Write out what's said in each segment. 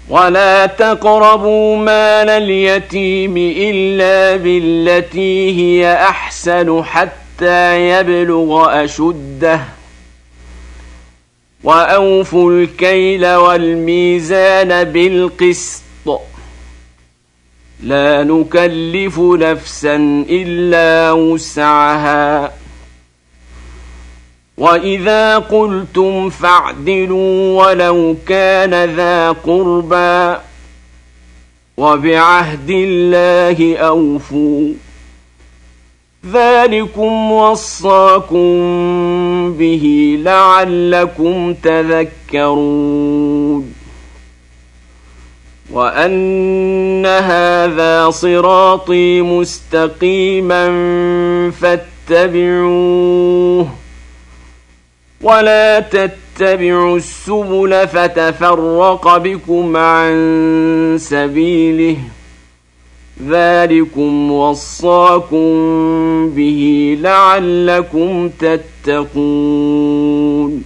ولا تقربوا مال اليتيم إلا بالتي هي أحسن حتى يبلغ أشده وأوفوا الكيل والميزان بالقسط لا نكلف نفسا إلا وسعها وإذا قلتم فاعدلوا ولو كان ذا قربى وبعهد الله أوفوا ذلكم وصاكم به لعلكم تذكرون وأن هذا صراطي مستقيما فاتبعوه ولا تتبعوا السبل فتفرق بكم عن سبيله ذلكم وصاكم به لعلكم تتقون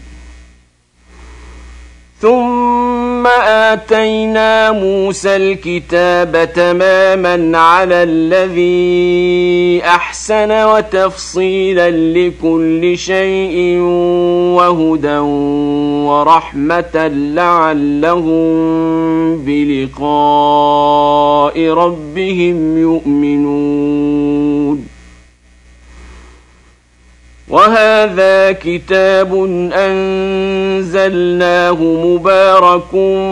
ثم آتينا موسى الكتاب تماما على الذي أحسن وتفصيلا لكل شيء وهدى ورحمة لعلهم بلقاء ربهم يؤمنون وهذا كتاب أنزلناه مبارك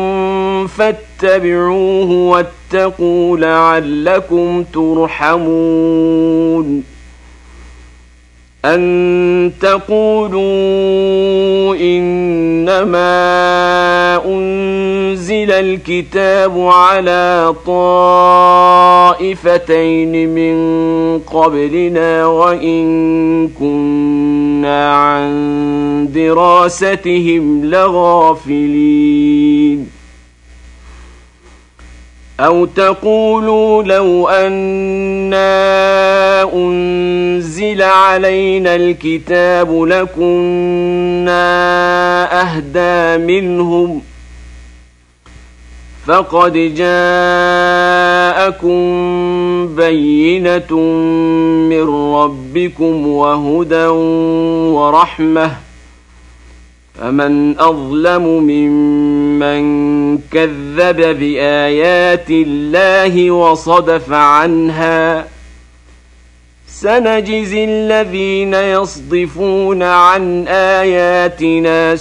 فاتبعوه واتقوا لعلكم ترحمون أن تقولوا إنما أنزل الكتاب على طائفتين من قبلنا وإن كنا عن دراستهم لغافلين أو تقولوا لو أنا أنزل علينا الكتاب لكنا أهدى منهم فقد جاءكم بينة من ربكم وهدى ورحمة فمن أظلم ممن كذب بآيات الله وصدف عنها سنجزي الذين يصدفون عن آياتنا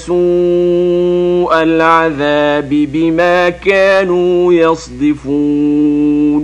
سوء العذاب بما كانوا يصدفون